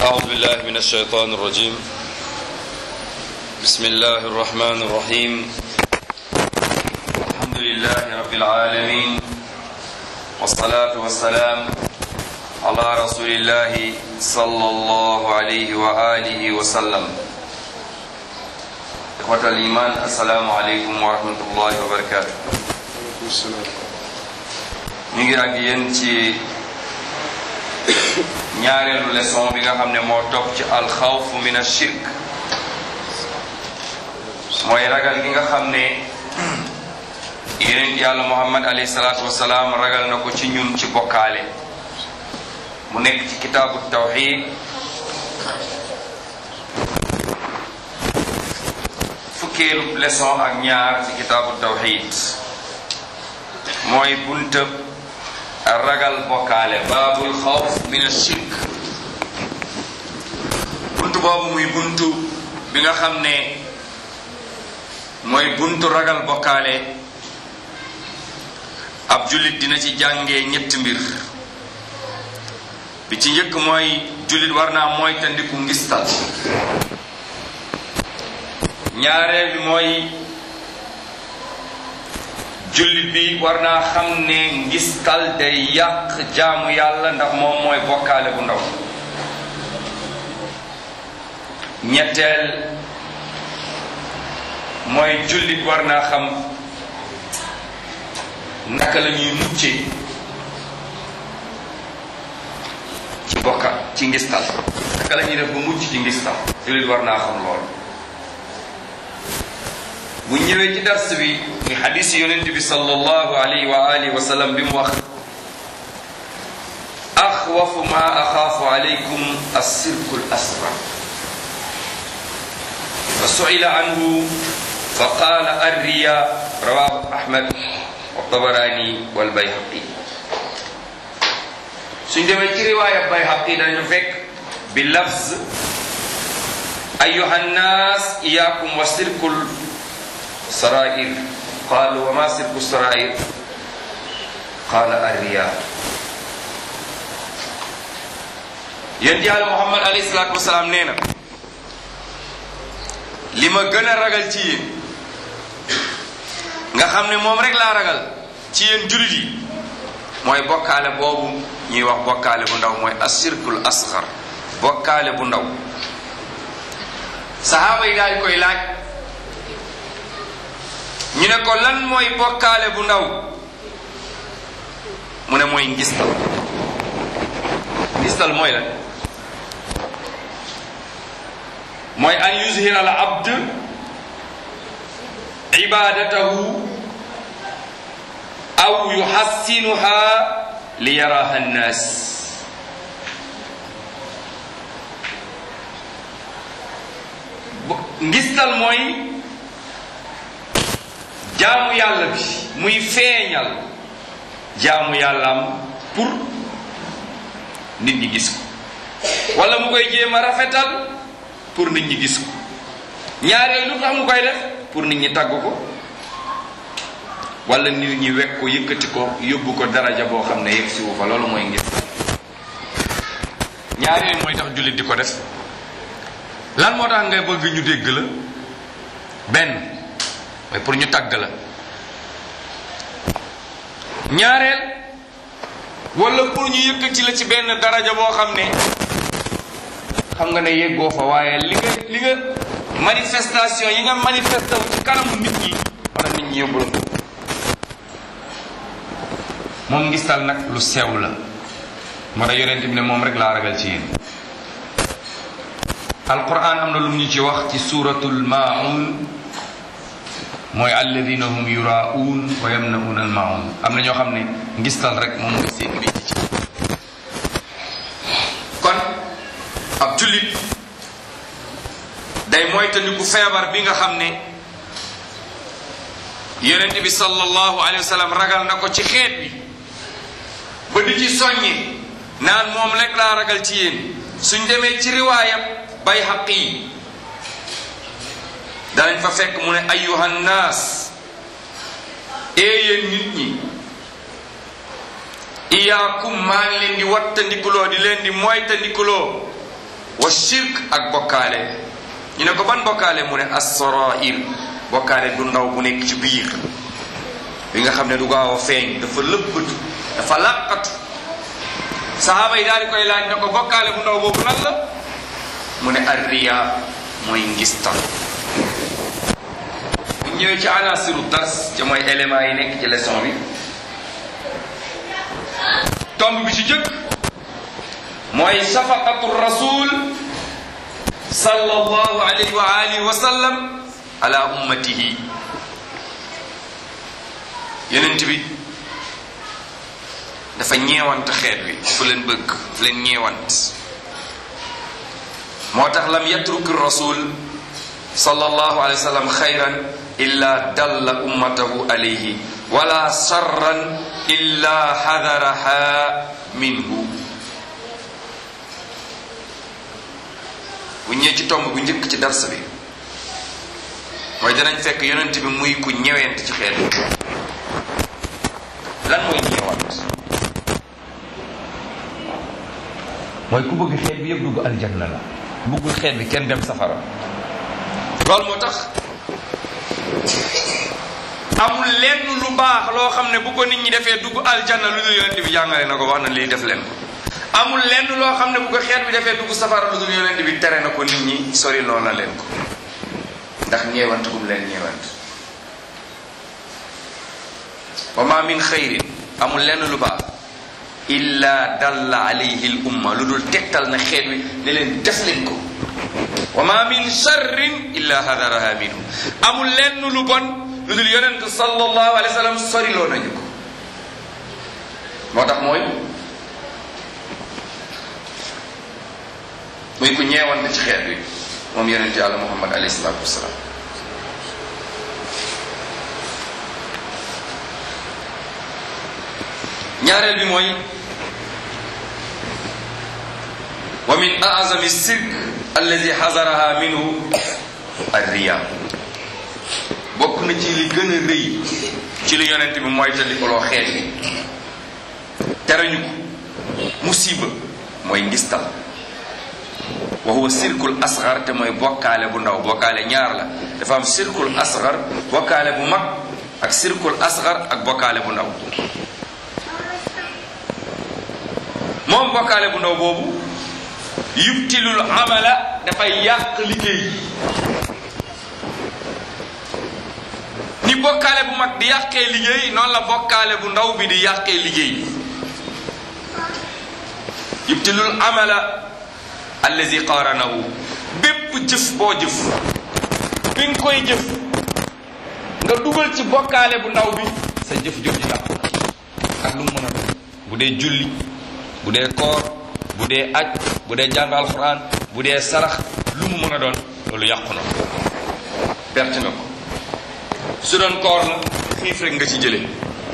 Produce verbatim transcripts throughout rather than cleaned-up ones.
أعوذ بالله من الشيطان الرجيم بسم الله الرحمن الرحيم الحمد لله رب العالمين والصلاة والسلام على رسول الله صلى الله عليه وآله وسلم إخوة الإيمان السلام عليكم ورحمة الله وبركاته ñu ngi ak yéen ci ñaareelu leçon bi nga xam ne moo topp ci alxawf min ashirk mooy ragal gi nga xam ne yonent yàlla muhammad alayhi salaatu wasalaam ragal na ko ci ñun ci bokkaale mu nekk ci kitaabu tawxid fukkeelu leçon ak ñaar ci kitaabu tawxid mooy buntab ragal bokkaale baabul xawf min ashirk buntu boobu muy buntu bi nga xam ne mooy buntu ragal bokkaale ab jullit dina ci jàngee ñetti mbir bi ci njëkk mooy jullit war naa mooy tandiku ngistal ñaareel bi mooy jullit bi war naa xam ne ngistal day yàq jaamu yàlla ndax moom mooy bokkaale bu ndaw ñetteel mooy jullit war naa xam naka la ñuy muccee ci bokka ci ngistal naka la ñuy def ba mucc ci ngistal jullit war naa xam lool bu ñëwee ci dars bi ni xadiis yonent bi sallallahu alayhi wa alihi wa sallam bi mu wax axwafu ma axaafu alaykum as-sirku al-asghar fa su'ila anhu fa qaala ar-riya rawahu ahmad wa tabarani wal bayhaqi suñ demee ci riwaaya bayhaqi dañu fekk bi lafz ayyuha nnaas iyaakum wa sirkul sarair qaalu wa ma sirku sarair qaala arriya yéen yàlla muhammad alayhi salaatu wasalaam nee na li ma gën a ragal ci yéen nga xam ne moom rek laa ragal ci yéen jullit yi mooy bokkaale boobu ñuy wax bokkaale bu ndaw mooy asirkul asgar bokkaale bu ndaw sahaaba yi daal koy laaj ñu ne ko lan mooy bokkaale bu ndaw mu ne mooy ngistal ngistal mooy lan mooy an yuzhira al abd ibadatahu aw yuhassinuha li yaraha an-nas ngistal mooy jaamu yàlla bi muy feeñal jaamu yàllaam pour nit ñi gis ko wala mu koy jéem a rafetal pour nit ñi gis ko ñaareel lu tax mu koy def pour nit ñi tagg ko wala nit ñi wekk ko yëkkati ko yóbbu ko daraja boo xam ne yegg si wu fa loolu mooy ngis ñaareel mooy tax jullit di ko def lan moo tax ngay bëgg ñu dégg la benn mooy pour ñu tagg la ñaareel wala pour ñu yëkkati la ci benn daraja boo xam ne xam nga ne yeggoo fa waaye li nga li nga manifestation yi nga manifesté wu ci kanamu nit ñi wala nit ñi yóbbu la moom ngistal nag lu sew la moo tax yonent bi ne moom rek laa ragal ci yéen alquran am na lu mu ñu ci wax ci suratul maun mooy alladina hum yuraun wa yamnaun al maun am na ñoo xam ne ngistal rek moom mooy seen métier ci kon ab jullit day moytandiku feebar bi nga xam ne yonent bi sallallahu alayhi wa sallam ragal na ko ci xeet bi ba di ci soññi naan moom rek laa ragal ci yéen suñ demee ci riwaayam Bayhaqi danañ fa fekk mu ne ayyuhan naas yéen nit ñi iyaakum maa ngi leen di wattandikuloo di leen di moytandikuloo wa shirk ak bokkaale. ñu ne ko ban bokkaale mu ne as-sarair bokkaale du ndaw bu nekk ci biir bi nga xam ne du gaaw a feeñ dafa lëbbatu dafa làqatu. sahaaba yi daal di koy laaj ne ko bokkaale bu ndaw boobu lan la mu ne ar-riya mooy ngistal. bu ñëwee ci anasiru dars ca mooy éléments yi nekk ci leçon bi tomb bi ci jëkk mooy shafaqatu rasul sallallahu alayhi wa alihi wa sallam ala ummatihi. yonent bi dafa ñeewant xeet wi fu leen bëgg fu leen ñeewant moo tax lam yatruk rasul sallallahu alayhi wa sallam xayran illa dalla ummatahu alayhi wala sarran illa hadaraha minhu. bu ñëwee ci tomb bu njëkk ci dars bi mooy danañ fekk yonent bi muy ku ñewent ci xeet bi. lan mooy ñeewant mooy ku bëgg xeet bi yëpp dugg aljanna la bëggul xeet bi kenn dem safara. loolu moo tax amul lenn lu baax loo xam ne bu ko nit ñi defee dugg aljanna lu dul yonent bi jàngale na ko wax na lii def leen ko. amul lenn loo xam ne bu ko xeet bi defee dugg safara lu dul yonent bi tere na ko nit ñi sori loo na leen ko ndax ñeewant gum leen ñeewant. wa ma min xayrin amul lenn lu baax illa dalla alayhi l umma lu dul tegtal na xeet wi ne leen def leen ko. wa ma min sharrin illa hadaraha minhu amul lenn lu bon lu dul yonent sallallahu alayhi wa sallam soriloo nañu ko. moo tax mooy muy ku ñeewante ci xeet wi moom yonent yàlla muhammad alayhi salaatu wasalaam. ñaareel bi mooy wa min a'zami sirk allazi hazaraha minhu ar-riya bokk na ci li gën a rëy ci li yonent bi mooy tandikoloo xeet bi terañu ko musiba mooy ngistal. wa huwa sirkul asgar te mooy bokkaale bu ndaw bokkaale ñaar la dafa am sirkul asgar bokkaale bu mag ak sirkul asgar ak bokkaale bu ndaw. moom bokkaale bu ndaw boobu yubtilul amala dafay yàq liggéey ni bokkaale bu mag di yàqee liggéey noonu la bokkaale bu ndaw bi di yàqee liggéey. yubtilul amala allazi qaranahu bépp jëf boo jëf bi nga koy jëf nga dugal ci bokkaale bu ndaw bi sa jëf jooju yàqu ak lu mu mën a doon bu dee julli bu dee koor bu dee aj bu dee jàng alxuraan bu dee sarax lu mu mën a doon loolu yàqu na perte nga ko. su doon koor la xiif rek nga ci jële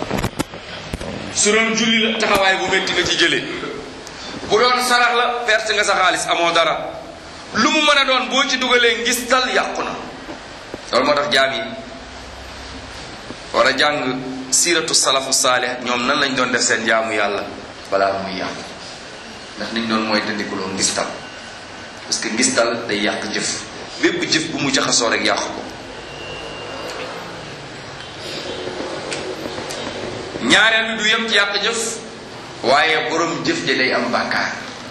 su doon julli la taxawaay bu metti nga ci jële bu doon sarax la perte nga sa xaalis amoo dara lu mu mën a doon boo ci dugalee ngistal yàqu na. loolu moo tax jaam yi war a jàng siiratu salafu saalih ñoom nan lañ doon def seen jaamu yàlla balaa muy yàqu ndax niñ doon mooy dandikuloo ngistal parce que ngistal day yàq jëf bépp jëf bu mu jaxasoo rek yàq ko. ñaareel bi du yem ci yàq jëf waaye borom jëf ja day am bàkkaar.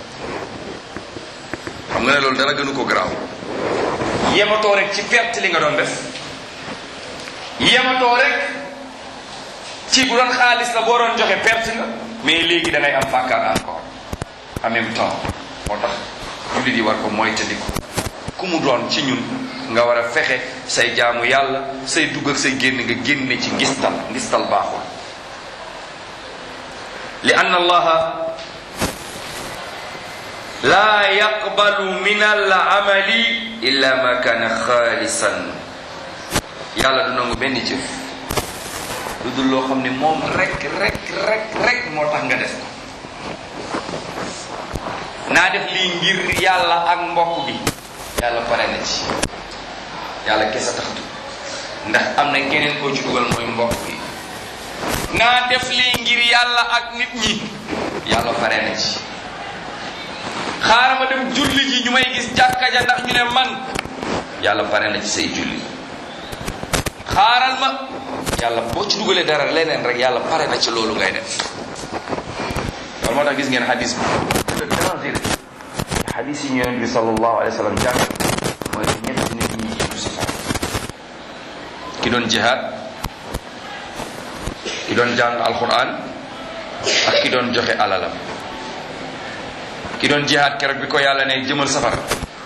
xam nga ne loolu dara gënu ko garaaw yematoo rek ci perte li nga doon def yematoo rek ci bu doon xaalis la boo doon joxe perte nga mais léegi da ngay am bàkkaar encore en même temps. moo tax jullit yi war ko moytandiku ku mu doon ci ñun nga war a fexe say jaamu yàlla say dugg ak say génn nga génne ci ngistal ngistal baaxul. li anna allaha la yaqbalu min al amali illa ma kana xaalisan. yàlla du nangu benn jëf lu dul loo xam ne moom rek rek rek rek moo tax nga def ko. naa def lii ngir yàlla ak mbokk bi yàlla pare na ci yàlla kese taxatu ndax am na keneen koo ci dugal mooy mbokk bi. naa def lii ngir yàlla ak nit ñi yàlla pare na ci. xaaral ma dem julli ji ñu may man yàlla pare na ci say julli. xaaral ma yàlla boo ci dugalee dara leneen rek yàlla pare na ci loolu ngay def. loolu moo tax gis ngeen hadis bi le danger hadis yi Yonent bi sallallahu alayhi wa sallam jàng mooy ñett nit ñi jiitu si sax ki doon jihaad, ki doon jàng alquran ak ki doon joxe alalam. ki doon jihaad keroog bi ko yàlla ne jëmal safara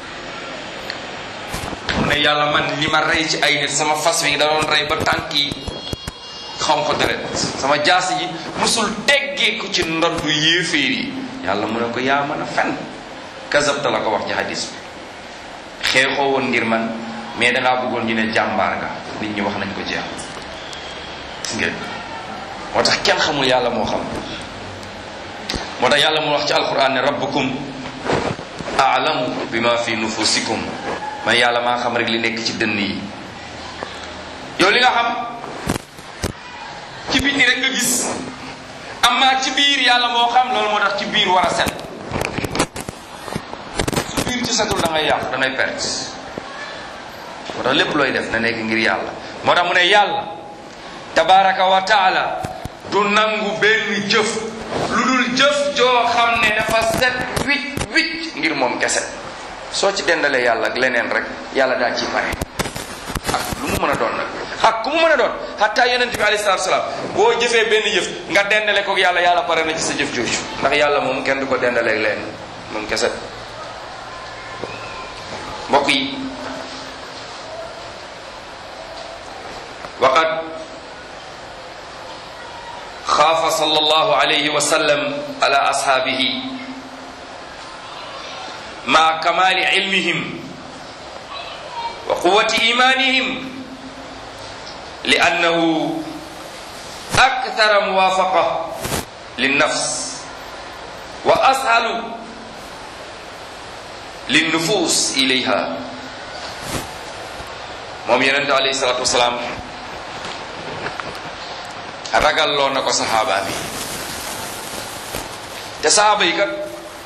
mu ne yàlla man li ma rey ci ay nit sama fas wi da doon rey ba tànk yi xonq deret sama jaas yi musul teggeeku ci ndoddu yéeféer yi yàlla mu ne ko yaa mën a fen kazabta la ko wax ci hadis bi xeexoo woon ngir man mais dangaa bëggoon ñu ne jàmbaar nga nit ñi wax nañ ko jeex gis ngeen moo tax kenn xamul yàlla moo xam moo tax yàlla mu wax ci alquran ne rabbukum a'lamu bima fi nufusikum man yàlla maa xam rek li nekk ci dënn yi yow li nga xam ci biti rek nga gis amma ci biir yàlla moo xam loolu moo tax ci biir war a set su biir ci setul da ngay yàqu da ngay perte moo tax lépp looy def na nekk ngir yàlla moo tax mu ne yàlla tabaraka wa taala du nangu benn jëf lu dul jëf joo xam ne dafa set wicc wicc ngir moom kese soo ci dendalee yàlla ak leneen rek yàlla daal ci pare ak lu mu mën a doon nag ak ku mu mën a doon hatta yonent bi alayhi salaatu salaam boo jëfee benn jëf nga dendale ko yàlla yàlla pare na ci sa jëf jooju ndax yàlla moom kenn du ko dendalee ak leen moom kese. mbokk yi waqad xaafa sallallahu alayhi wa sallam ala ashaabihi ma kamali ilmihim wa quwwati imanihim li annahu akthara muwafaqa linnafs wa ashalu linnufus ilayha. moom yonente alayhi salatu wasalaam ragal loo na ko saxaaba bi te saxaaba yi kat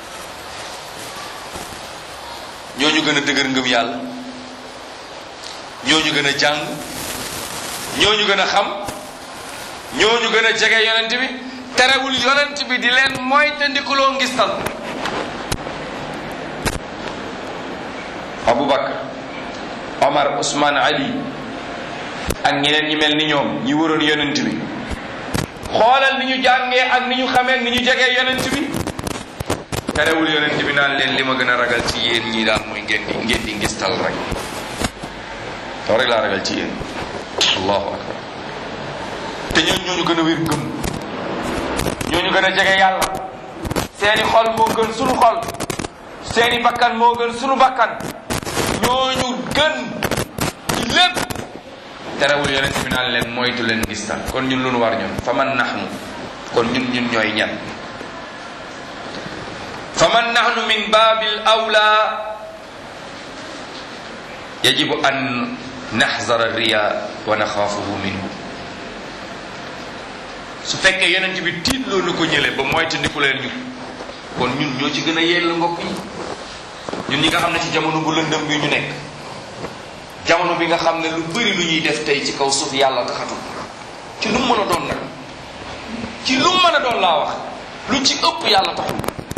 ñooñu gën a dëgër ngëm yàlla ñooñu gën a jàng ñooñu gën a xam ñooñu gën a jege yonent bi terewul yonent bi di leen mooy te ndikuloo ngistal. Abubakar, Omar, Ousmane, Ali ak ñeneen ñi mel ni ñoom ñi waroon yonent bi xoolal ni ñu jàngee ak ni ñu xamee ni ñu jegee yonent bi terewul yonent bi naan leen li ma gën a ragal ci yéen ñii daal mooy ngeen di ngeen di ngistal rek taw rek laa ragal ci yéen. allahu akbar. te ñooñu ñooñu gën a wér ngëm ñooñu gën a jege yàlla seeni xol moo gën sunu xol seeni bakkan moo gën sunu bakkan ñooñu gën ci lépp terewul yonent bi naan leen moytu leen ngistal. kon ñun lu nu war ñun fa man nahnu kon ñun ñun ñooy ñan fa man nahnu min babil awla yajibu an naxzara riya wa naxaafuhu minhu. su fekkee yonent bi tiitloo na ko ñële ba moytu ndiku leen ñu kon ñun ñoo ci gën a yell mbokk yi ñun ñi nga xam ne ci jamono bu lëndëm bi ñu nekk jamono bi nga xam ne lu bëri lu ñuy def tey ci kaw suuf yàlla taxatul ci lu mu mën a doon nag ci lu mu mën a doon laa wax lu ci ëpp yàlla taxul.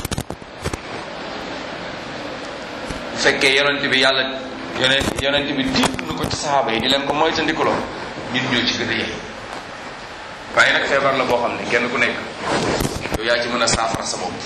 bu fekkee yonent bi yàlla yonent yonent bi tiit na ko ci saxaaba yi di leen ko moytandikuloo ñun ñoo ci gën a yey waaye nag feebar la boo xam ne kenn ku nekk yow yaa ci mën a saafara sa bopp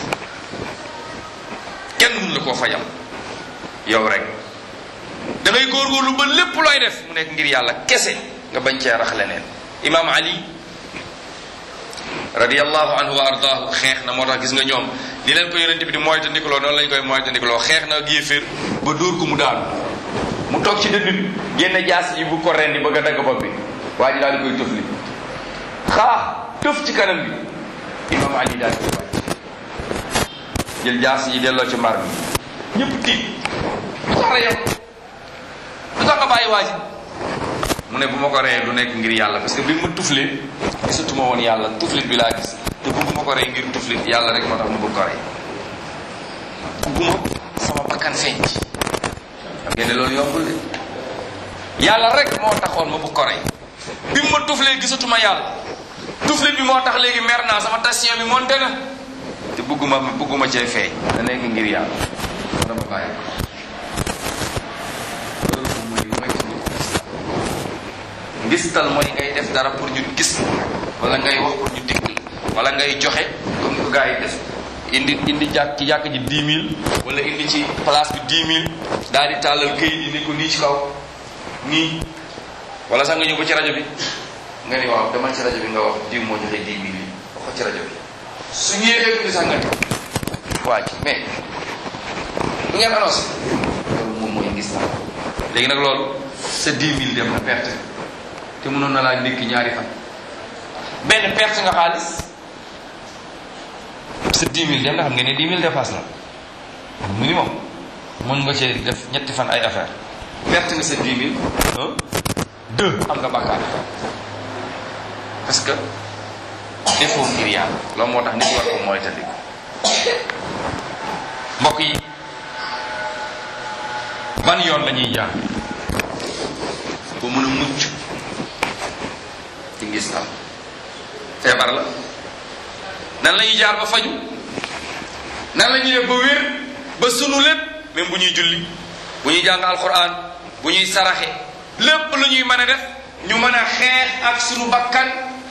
kenn mun la koo fajal yow rek da ngay góorgóorlu ba lépp looy def mu nekk ngir yàlla kese nga bañ cee rax leneen. imaam Ali radiyallahu anhu wa ardaahu xeex na moo tax gis nga ñoom ni leen ko yonent bi di moytandikuloo noonu lañ koy moytandikuloo xeex na ak yéeféer ba dóor ko mu daanu mu toog ci dënd bi génn jaas yi bu ko rendi bëgg a dagg bopp bi waa ji daal di koy tëfli xaax tëf ci kanam bi imaam Ali daal di koy wàcc jël jaas yi delloo ci mbar bi ñëpp tiit lu tax rek yow lu tax nga bàyyi waa ji mu ne bu ma ko reyee du nekk ngir yàlla parce que bi ma tuflee gisatuma woon yàlla tuflit bi laa gis te bëgguma ko rey ngir tuflit yàlla rek moo tax ma bëgg ko rey bëgguma sama bakkan feeñ ci xam ngeen ne loolu yombul de yàlla rek moo taxoon ma bu ko rey bi ma tuflee gisatuma yàlla tufli bi moo tax léegi mer naa sama tension bi monté na te bëgguma bëgguma cee feeñ da nekk ngir yàlla dama bàyyi loolu moom mooy mooy ngistal mooy ngay def dara pour ñu gis wala ngay wax pour ñu dégg wala ngay joxe comme ni ko gars yi def indi indi jàkk ci jàkk ji dix mille wala indi ci place bi dix mille daal di tàllal këyit indi ko nii ci kaw nii wala sax nga ñëw ba ci rajo bi nga ni waaw demal ci rajo bi nga wax diw moo joxe dix mille yi wax ko ci rajo bi su ñëwee tuuti sax nga ni waa ji mais du ngeen annoncé loolu moom mooy ngis na léegi nag loolu sa dix mille dem na perte te mënoon na laa ndékki ñaari fan benn perte nga xaalis sa dix mille dem na xam nga ne dix mille dépasse na minimum mën nga cee def ñetti fan ay affaire perte nga sa dix mille un deux am nga bàkkaar parce que defoo ngir yàlla loolu moo tax nit war ko mooy tandi mbokk yi ban yoon la ñuy jaar ba mën a mucc ci ngis tam feebar la nan la ñuy jaar ba faju nan la ñuy def ba wér ba sunu lépp même bu ñuy julli bu ñuy jàng alquran bu ñuy saraxe lépp lu ñuy mën a def ñu mën a xeex ak sunu bakkan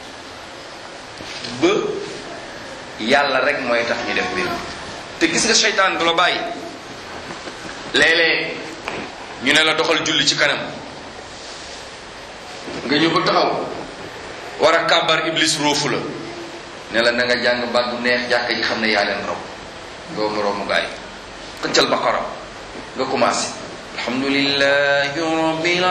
ba yàlla rek mooy tax ñu def mbir te gis nga seytaan du la bàyyi léeg-léeg ñu ne la doxal julli ci kanam nga ñëw ba taxaw war a kàbbar iblis róofu la ne la na nga jàng baat bu neex jàkka ji xam ne yaa leen rob doo mu romu gaay xëccal baqara nga commencé alhamdulillahi rabbil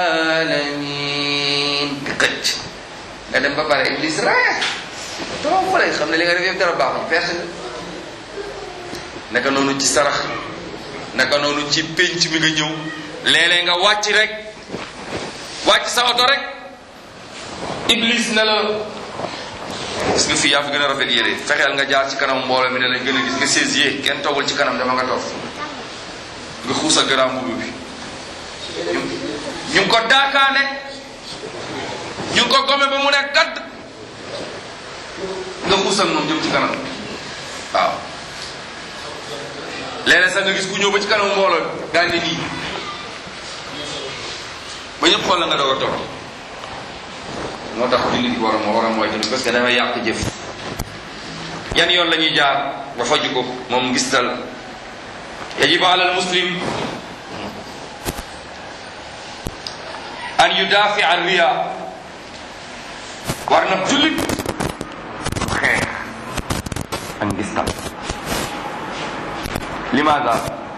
alamin nga xëcc nga dem ba pare iblis rek toog fa lay xam ne li nga def yëpp dara baaxul perte nga naka noonu ci sarax naka noonu ci pénc mi nga ñëw léeg-léeg nga wàcc rek wàcc sa oto rek iblis ne la gis nga fii yaa fi gën a rafet yére fexeel nga jaar ci kanam mbooloo mi ne lañ gën a gis nga saisir kenn toogul ci kanam dama nga toog nga xuusal garaam mbubb bi ñu ngi ko daakaane ñu ngi ko gome ba mu ne gadd nga xuusal moom jëm ci kanam waaw léeg-léeg sax nga gis ku ñëw ba ci kanam mbooloo daal ne nii ba ñëpp xool la nga doog a toog moo tax jullit war a moo war a mooy tamit parce que dafay yàq jëf yan yoon la ñuy jaar ba faju ko moom ngistal yajibu ala al muslim an yudafi an riya war na jullit xeex ak ngistal limaada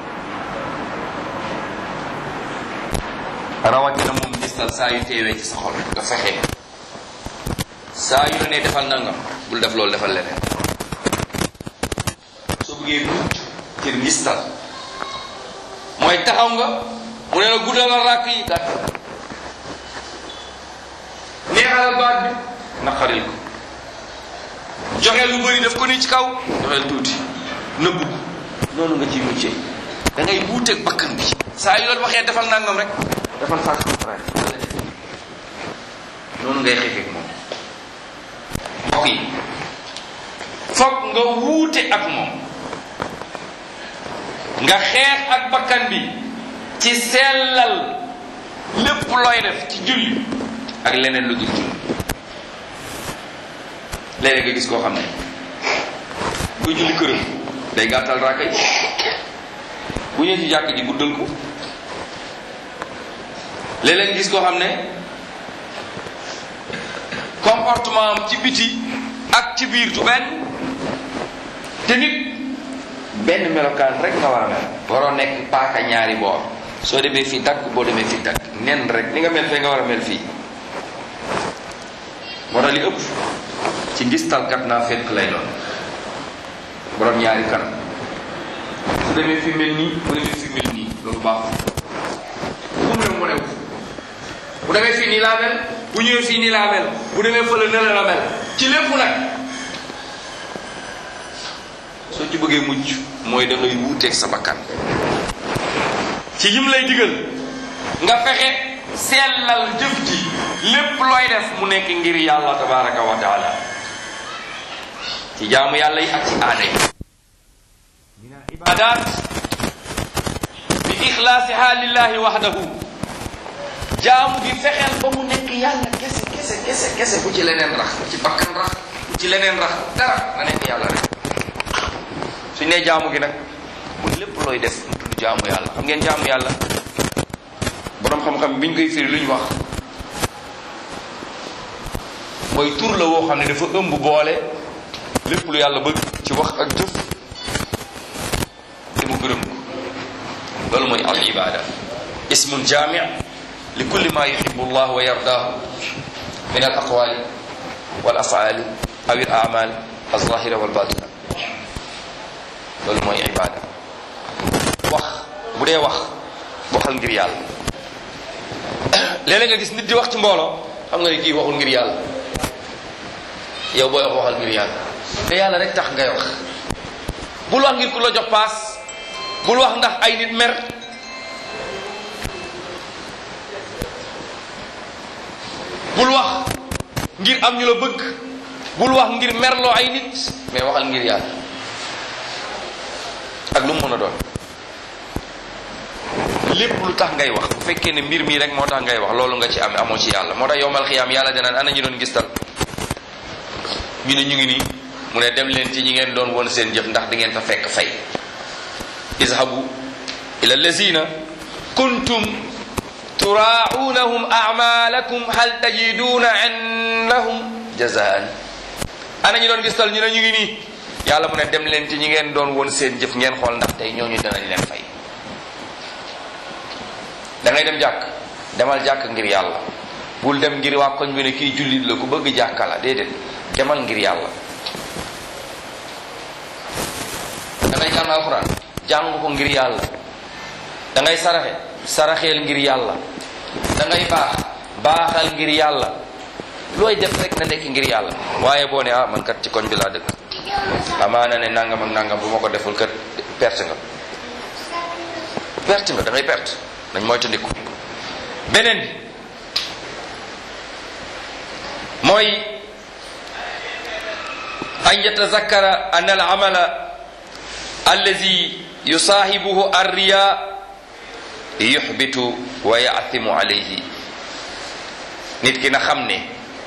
rawatina moom ngistal saa yu teewee ci sa xol nga fexe saa yu ne defal nangam bul def loolu defal leneen soo bëggee mucc ci ngistal mooy taxaw nga mu ne la guddalal ràkk yi gàtt neexalal baat bi naqaril ko joxe lu bëri def ko nii ci kaw joxeel tuuti nëbbu ko noonu nga ciy muccee da ngay wuuteeg bakkan bi saa yu loolu waxee defal nangam rek defal saa contraire noonu ngay xeexeeg moom mbokk yi foog nga wuute ak moom nga xeex ak bakkan bi ci sellal lépp looy def ci julli ak leneen lu dul julli léeg-léeg nga gis koo xam ne buy julli këram day gàttal raaka yi bu ñëwee ci jàkk ji guddal ko léeg-léeg nga gis koo xam ne comportement am ci biti ak ci biir du benn te nit benn melokaan rek nga war a mel waroo nekk paaka ñaari boor soo demee fii dagg boo demee fii dagg nen rek ni nga mel fee nga war a mel fii moo tax li ëpp ci ngistalkat naa fekk lay doon borom ñaari kanam su demee fi mel nii bu demee fi mel nii loolu baaxul bu mu ne mu ne bu demee fii nii laa mel bu ñëwee fii nii laa mel bu demee fële ne la mel ci lépp nag soo ci bëggee mucc mooy da ngay wuuteeg sa bakkan ci yim lay digal nga fexe sellal jëf ji lépp looy def mu nekk ngir yàlla tabaraka wa taala ci jaamu yàlla yi ak ci aada yi min al ibadat bi ixlaasiha lillahi wahdahu jaamu gi fexeel ba mu nekk yàlla kese kese kese kese bu ci leneen rax bu ci bakkan rax bu ci leneen rax dara na nekk yàlla rek suñ ne jaamu gi nag mu lépp looy def mu tudd jaamu yàlla xam ngeen jaamu yàlla boroom xam-xam biñ koy firi lu ñu wax mooy tur la woo xam ne dafa ëmb boole lépp lu yàlla bëgg ci wax ak jëf te mu gërëm ko loolu mooy al ibada ismun jami li kulli ma yuhibbu allah wa yardaahu min al aqwali wal af'ali aw al a'mal al zahira wal batina loolu mooy ibada wax bu dee wax waxal ngir yàlla léeg-léeg nga gis nit di wax ci mbooloo xam nga ni kii waxul ngir yàlla yow booy wax waxal ngir yàlla te yàlla rek tax ngay wax bul wax ngir ku la jox paas bul wax ndax ay nit mer bul wax ngir am ñu la bëgg bul wax ngir merloo ay nit mais waxal ngir yàlla ak lu mu mën a doon lépp lu tax ngay wax bu fekkee ne mbir mii rek moo tax ngay wax loolu nga ci am amoo ci yàlla moo tax yowmal xiyaam yàlla danaan ana ñu doon gistal ñu ne ñu ngi nii mu ne dem leen ci ñi ngeen doon woon seen jëf ndax di ngeen fa fekk fay izhabu ila allazina kuntum turaa'unahum a'malakum hal tajiduna indahum jazaan ana ñu doon gistal ñu ne ñu ngi nii yàlla mu ne dem leen ci ñi ngeen doon woon seen jëf ngeen xool ndax tey ñooñu danañ leen fay da ngay dem jàkk demal jàkk ngir yàlla bul dem ngir waa koñ bi ne kii jullit la ku bëgg jàkka la déedéet demal ngir yàlla da ngay jàng alxuraan jàng ko ngir yàlla da ngay saraxe saraxeel ngir yàlla da ngay baax baaxal ngir yàlla looy def rek na nekk ngir yàlla waaye boo ne ah man kat ci koñ bi laa dëkk amaana ne nangam ak nangam bu ma ko deful kat perte nga perte nga da ngay perte dañ mooy tandiku beneen bi mooy an yatazakkara an al amala allazi yusaahibuhu arriya yuhbitu wa yaathimu alayhi nit ki na xam ne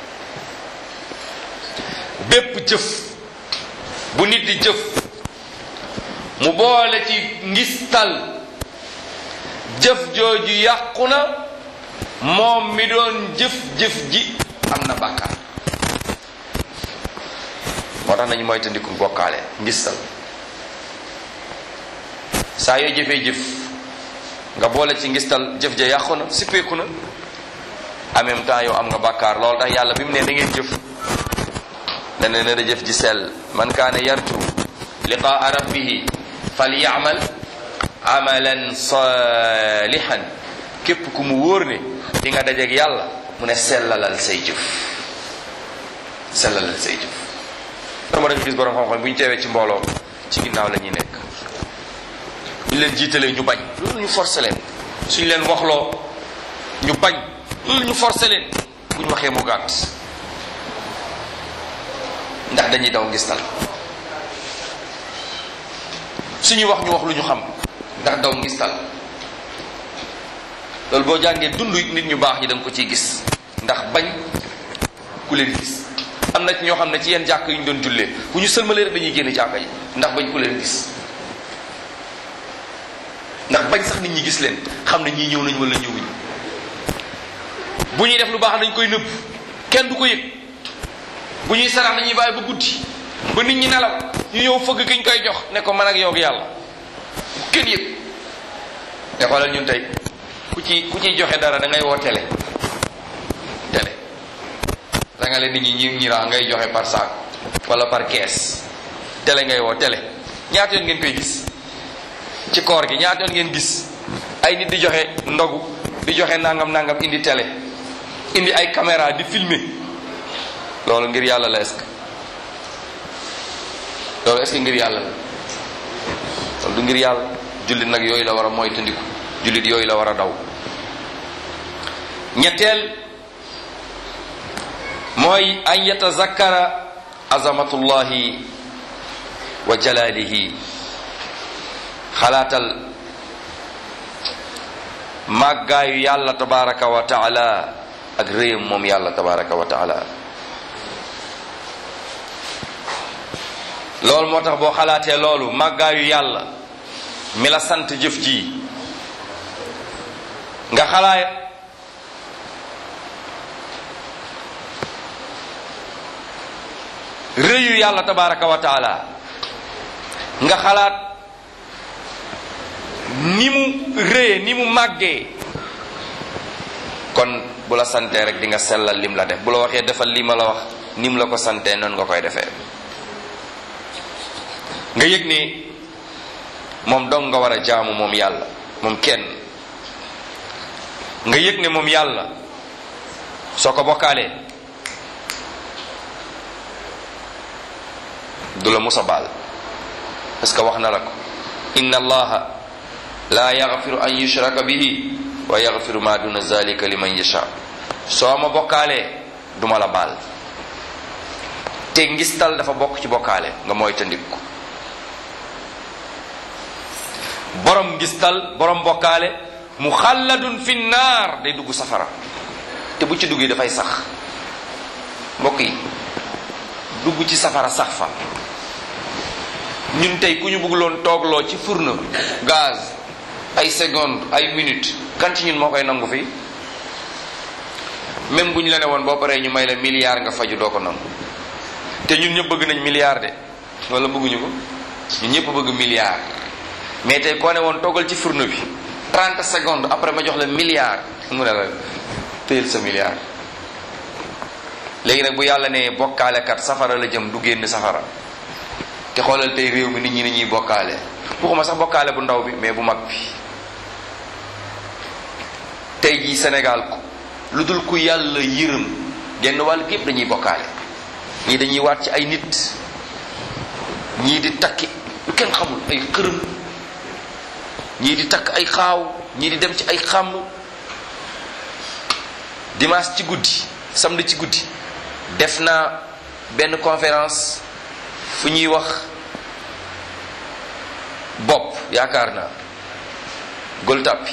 bépp jëf bu nit di jëf mu boole ci ngistal jëf jooju yàqu na moom mi doon jëf-jëf ji am na bàkkaar moo tax nañu moytandiku bokkaale ngistal saa yoo jëfee jëf nga boole ci ngistal jëf ja yàqu na sippeeku na en même temps yow am nga bàkkaar loolu tax yàlla bi mu ne da ngeen jëf dana ne da jëf ji sell man kaana yarju liqaa rabbihi falyamal amalan salihan képp ku mu wóor ne di nga dajeeg yàlla mu ne sellalal say jëf sellalal say jëf dama dañu gis borom xam-xam bu ñu teewee ci mbooloo ci ginnaaw la ñuy nekk ñu leen jiitalee ñu bañ loolu ñu forcé leen suñu leen waxloo ñu bañ loolu ñu forcé leen bu ñu waxee mu gàtt ndax dañuy daw ngistal suñuy wax ñu wax lu ñu xam ndax daw ngistal loolu boo jàngee dund nit ñu baax ñi da nga ko ciy gis ndax bañ ku leen gis am na ci ñoo xam ne ci yenn jàkk yu ñu doon jullee bu ñu sëlmalee rek dañuy génn jàkka yi ndax bañ ku leen gis ndax bañ sax nit ñi gis leen xam ne ñii ñëw nañ wala ñëwuñ bu ñuy def lu baax dañ koy nëbb kenn du ko yëg bu ñuy sarax dañuy bàyyi ba guddi ba nit ñi nelaw ñu ñëw fëgg ki ñu koy jox ne ko man ak yow ak yàlla kenn yëg te xoolal ñun tey ku ci ku ciy joxe dara da ngay woo télé télé da nga leen nit ñi ñi ñi raa ngay joxe par sac wala par caisse télé ngay woo télé ñaata yoon ngeen koy gis ci koor gi ñaata yoon ngeen gis ay nit di joxe ndogu di joxe nangam nangam indi télé indi ay caméra di filmer loolu ngir yàlla la est-ce que loolu est-ce que ngir yàlla loolu du ngir yàlla jullit nag yooyu la war a mooy tandiku jullit yooyu la war a daw. ñetteel mooy an yatazakkara azamatullahi wa jalalihi, xalaatal màggaayu yàlla tabaraka wa taala ak réyam moom yàlla tabaraka wa taala. loolu moo tax boo xalaatee loolu màggaayu yàlla mi la sant jëf ji, nga xalaat rëyu yàlla tabaraka wa taala, nga xalaat ni mu rëye ni mu màggee, kon bu la santee rek di nga sellal lim la def. bu la waxee defal li ma la wax ni mu la ko santee noonu nga koy defee. nga yëg ni moom dong nga war a jaamu, moom yàlla, moom kenn. nga yëg ne moom yàlla soo ko bokkaalee du la musa baal, parce que wax na la ko, inna allaha la yaghfiru an yushraka bihi wa yaghfiru ma duna zalika liman yasha. soo ma bokkaalee duma la baal. te ngistal dafa bokk ci bokkaale, nga mooy tandiku borom ngistal, borom bokkaale muxalladun fi naar, day dugg safara, te bu ci duggee dafay sax. mbokk yi, dugg ci safara sax fa. ñun tey ku ñu bëgguloon toogloo ci fourneau gaz ay seconde ay minute, kan ci ñun moo koy nangu fii? même bu ñu la ne woon boo paree ñu may la milliard nga faju, doo ko nangu. te ñun ñëpp bëgg nañ milliard de, wala bëgguñu ko? ñun ñëpp bëgg milliard. mais tey koo ne woon toggal ci fourneau bi trente secondes après ma jox la milliard, mu ne la téyel sa milliard. léegi nag bu yàlla ne bokkaalekat safara la jëm, du génn safara. te xoolal tey réew mi nit ñi ni ñuy bokkaale, waxuma sax bokkaale bu ndaw bi, mais bu mag bi. tey jii Sénégal lu dul ku yàlla yërëm genn wàll gépp dañuy bokkaale. ñii dañuy waat ci ay nit, ñii di takki lu kenn xamul ay xërëm, ñii di takk ay xaaw, ñii di dem ci ay xàmb. dimanche ci guddi, samedi ci guddi def naa benn conférence fu ñuy wax bopp, yaakaar naa Gueule Tapée.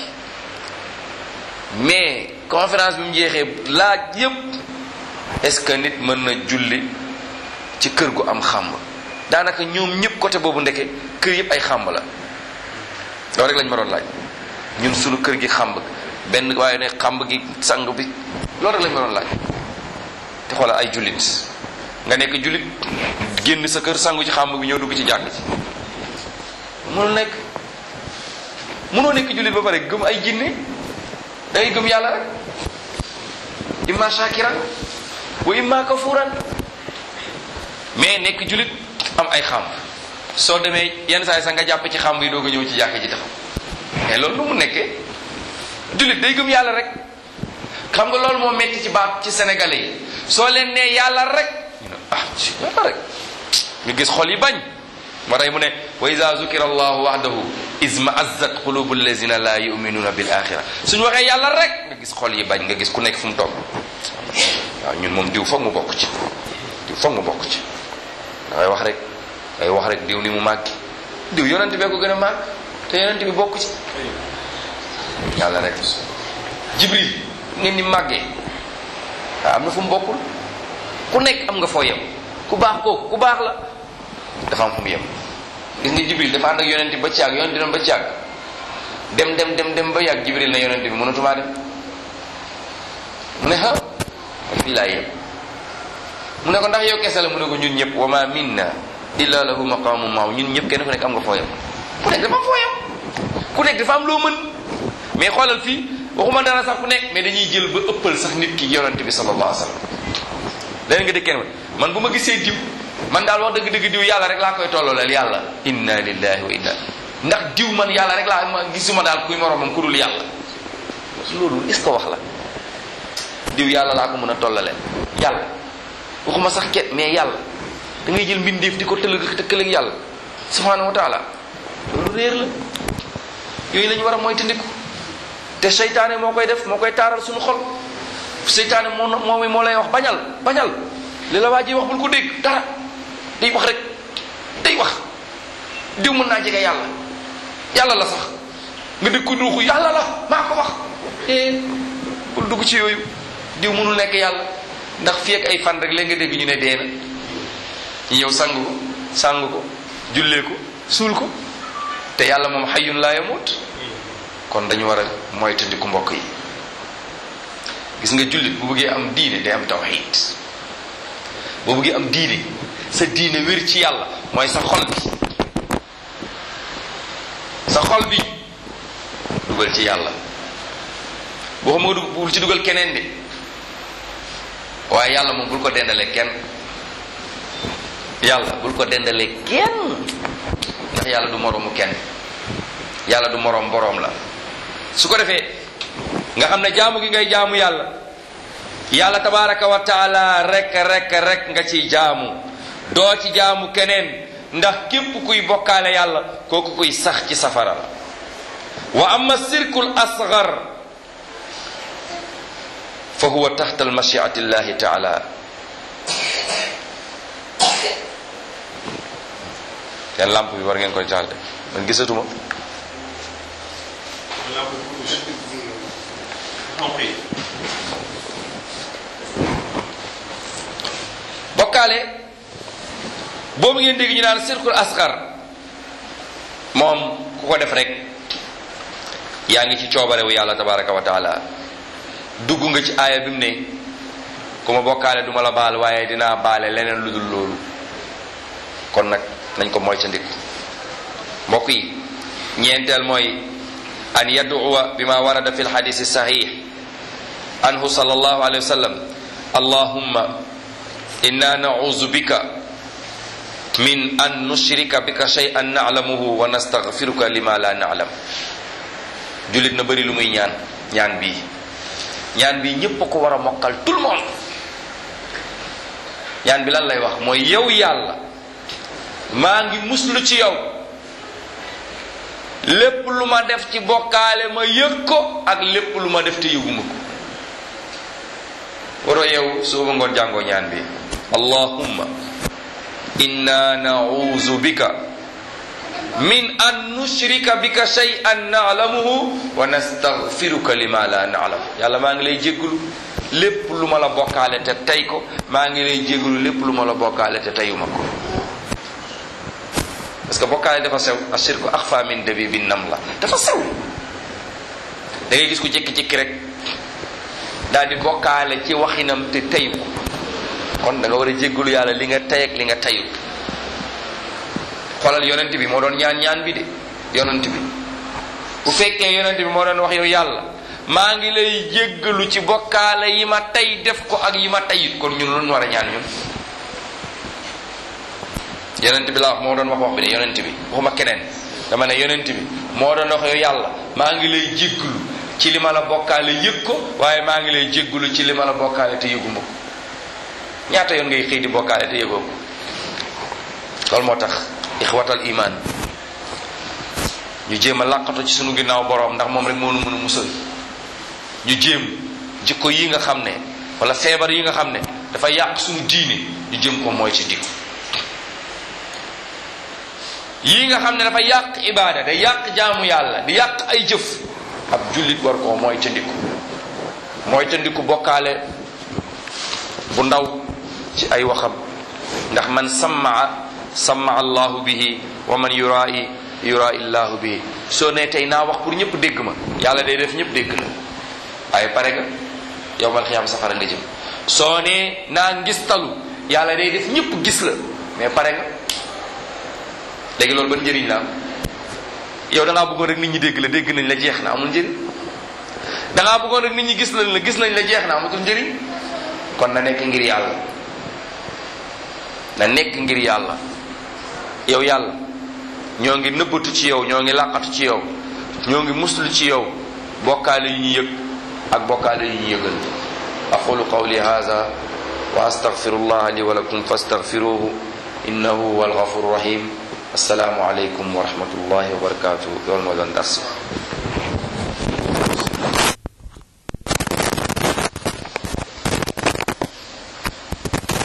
mais conférence bi mu jeexee laaj yépp, est-ce que nit mën na julli ci kër gu am xàmb? daanaka ñoom ñëpp côté boobu ndeke kër yëpp ay xàmb la. loolu rek lañ ma doon laaj. ñun sunu kër gi xàmb benn, waaye ne xàmb gi sang bi, loolu rek lañ ma doon laaj. te xoolal ay jullit, nga nekk jullit génn sa kër sangu ci xàmb bi ñëw dugg ci jàkk ci. mënul nekk mënoo nekk jullit ba pare gëm ay jinne. dangay gëm yàlla rek, imma shakiran wa imma kafuran. mais nekk jullit am ay xàmb, soo demee yenn saa yi sax nga jàpp ci xàmb yi doog a ñëw ci jàkk ji taxaw. mais loolu lu mu nekkee? jullit day gëm yàlla rek. xam nga loolu moo metti ci baat ci sénégalais yi, soo leen nee yàlla rek ñu ne ah ci yàlla rek, nga gis xol yi bañ. moo tax mu ne wa iza zukira allahu wahdahu izma'azzat qulubu allazina la yu'minuna bil axira. suñu waxee yàlla rek nga gis xol yi bañ, nga gis ku nekk fu mu toog. waaw ñun moom diw foog mu bokk ci, diw foog mu bokk ci. dangay wax rek ngay wax rek diw ni mu màgg, diw yonent bee ko gën a màgg te yonent bi bokk ci. yàlla rek jibril ngeen ni màggee, waaw am na fu mu bokkul. ku nekk am nga foo yem. ku baax kooku ku baax la, dafa am fu mu yem. gis nga jibril dafa ànd ak yonent bi ba caag, yonent bi dem ba caag, dem dem dem dem ba yàgg jibril na yonent bi mënatumaa dem. mu ne ah fii laa yem. mu ne ko ndax yow kese la, mu ne ko ñun ñëpp wa ma minna illa lahu maqamun maaw, ñun ñëpp kenn ku nekk am nga foo yem. ku nekk dafa am foo yem, ku nekk dafa am loo mën. mais xoolal fii waxuma dara sax ku nekk, mais dañuy jël ba ëppal sax nit ki yonent bi sallallahu alayhi wa sallam. léegi nga dégg kenn man bu ma gisee diw, man daal wax dëgg-dëgg diw yàlla rek laa koy tollooleel yàlla. inna lillahi wa inna, ndax diw man yàlla rek laa ma gisuma daal kuy moromam ku dul yàlla. loolu est-ce que wax la? diw yàlla laa ko mën a tollaleel yàlla, waxuma sax kenn, mais yàlla da ngay jël mbindeef di ko tëlëg tëkkaleeg yàlla subhanahu wa taala. loolu réer la, yooyu la ñu war a moytandiku. te seytaane moo koy def moo koy taaral suñu xol. seytaane moo moom moo lay wax bañal bañal li la waa ji wax bul ko dégg dara day wax rek day wax diw mën naa jege yàlla yàlla la sax nga dégg ko duuxu yàlla la maa ko wax eh bul dugg ci yooyu diw mënul nekk yàlla ndax fii ak ay fan rek léegi nga dégg ñu ne dee na ñu ñëw sang ko sang ko jullee ko suul ko te yàlla moom xayyun laa yamut kon dañu war a moytandiku mbokk yi. gis nga jullit bu bëggee am diine day am tawxiid bu bëggee am diine sa diine wér ci yàlla mooy sa xol bi sa xol bi dugal ci yàlla boo xam nga bul ci dugal keneen de waaye yàlla moom bul ko dendalee kenn yàlla bul ko dendalee kenn ndax yàlla du moroomu kenn yàlla du moroom boroom la su ko defee nga xam ne jaamu gi ngay jaamu yàlla yàlla tabaraka wa taala rek rek rek nga ciy jaamu doo ci jaamu keneen ndax képp kuy bokkaale yàlla kooku kuy sax ci safara la wa amma sirkul asgar fa huwa taxta almashiati llahi taala seen lamp bi war ngeen koy taal de man gisatuma bokkaale boobu ngeen dégg ñu naan sirkul asgar moom ku ko def rek yaa ngi ci coobarewu yàlla tabaraka wa taala dugg nga ci aaya bi mu ne ku ma bokkaale duma la baal waaye dinaa baale leneen lu dul loolu kon nag nañ ko moytandiku mbokk yi ñeenteel mooy an yad'uwa bima warada fi lxadisi sahih anhu sallallahu alayhi wa sallam allahumma inna na'uuzu bika min an nushrika bika shay'an na'lamuhu wa nastaghfiruka lima la na'lam jullit na bëri lu muy ñaan ñaan bii ñaan bii ñépp a ko war a mokkal tout le monde ñaan bi lan lay wax mooy yow yàlla maa ngi muslu ci yow lépp lu ma def ci bokkaale ma yëg ko ak lépp lu ma def te yëguma ko waroo yow suba ngoon jàngoo ñaan bi allahumma inna na'uuzu bika min an nushrika bika shay'an na'lamuhu wa nastaghfiruka lima la na'lam yàlla maa ngi lay jéggulu lépp lu ma la bokkaale te tey ko maa ngi lay jéggulu lépp lu ma la bokkaale te teyuma ko parce que bokkaale dafa sew ashirku axfa min dabibi namla dafa sew da ngay gis ku jékki-jékki rek daal di bokkaale ci waxinam te tey ko kon da nga war a jéggulu yàlla li nga tey ak li nga teyut xoolal yonent bi moo doon ñaan ñaan bi de yonent bi bu fekkee yonent bi moo doon wax yow yàlla maa ngi lay jéggalu ci bokkaale yi ma tey def ko ak yi ma teyut kon ñun lu ñu war a ñaan ñun yonent bi la wax moo doon wax wax bi de yonent bi waxuma keneen dama ne yonent bi moo doon wax yow yàlla maa ngi lay jéggalu ci li ma la bokkaale yëg ko waaye maa ngi lay jéggalu ci li ma la bokkaale te yëguma ko ñaata yoon ngay xëy di bokkaale te yëgoo ko loolu moo tax ixwatal iman ñu jéem a làqatu ci sunu ginnaaw boroom ndax moom rek moo nu mën a musal ñu jéem jikko yi nga xam ne wala feebar yi nga xam ne dafa yàq sunu diine ñu jéem ko mooy ci dikku yii nga xam ne dafa yàq ibaada day yàq jaamu yàlla di yàq ay jëf ab jullit war koo mooy ca ndiku mooy ca ndiku bokkaale bu ndaw ci ay waxam ndax man sammaa sammaa allahu bihi wa man yuraa'i yuraa'i allahu bihi soo ne tey naa wax pour ñëpp dégg ma yàlla day def ñëpp dégg la waaye pare nga yow mal xiyaam safara nga jëm soo ne naa ngistalu yàlla day def ñëpp gis la mais pare nga léegi loolu ban njëriñ la am yow da ngaa bëggoon rek nit ñi dégg la dégg nañ la jeex na amul njëriñ da ngaa bëggoon rek nit ñi gis nañ la gis nañ la jeex na amatul njëriñ kon na nekk ngir yàlla na nekk ngir yàlla yow yàlla ñoo ngi nëbbatu ci yow ñoo ngi làqatu ci yow ñoo ngi muslu ci yow bokkaale yu ñu yëg ak bokkaale yu ñu yëgal aqulu qawli hadha wa astaghfirullah li wa lakum fastaghfiruhu innahu huwal ghafurur rahim assalaamu aleykum wa rahmatullahi wa barakatuh loolu moo doon dars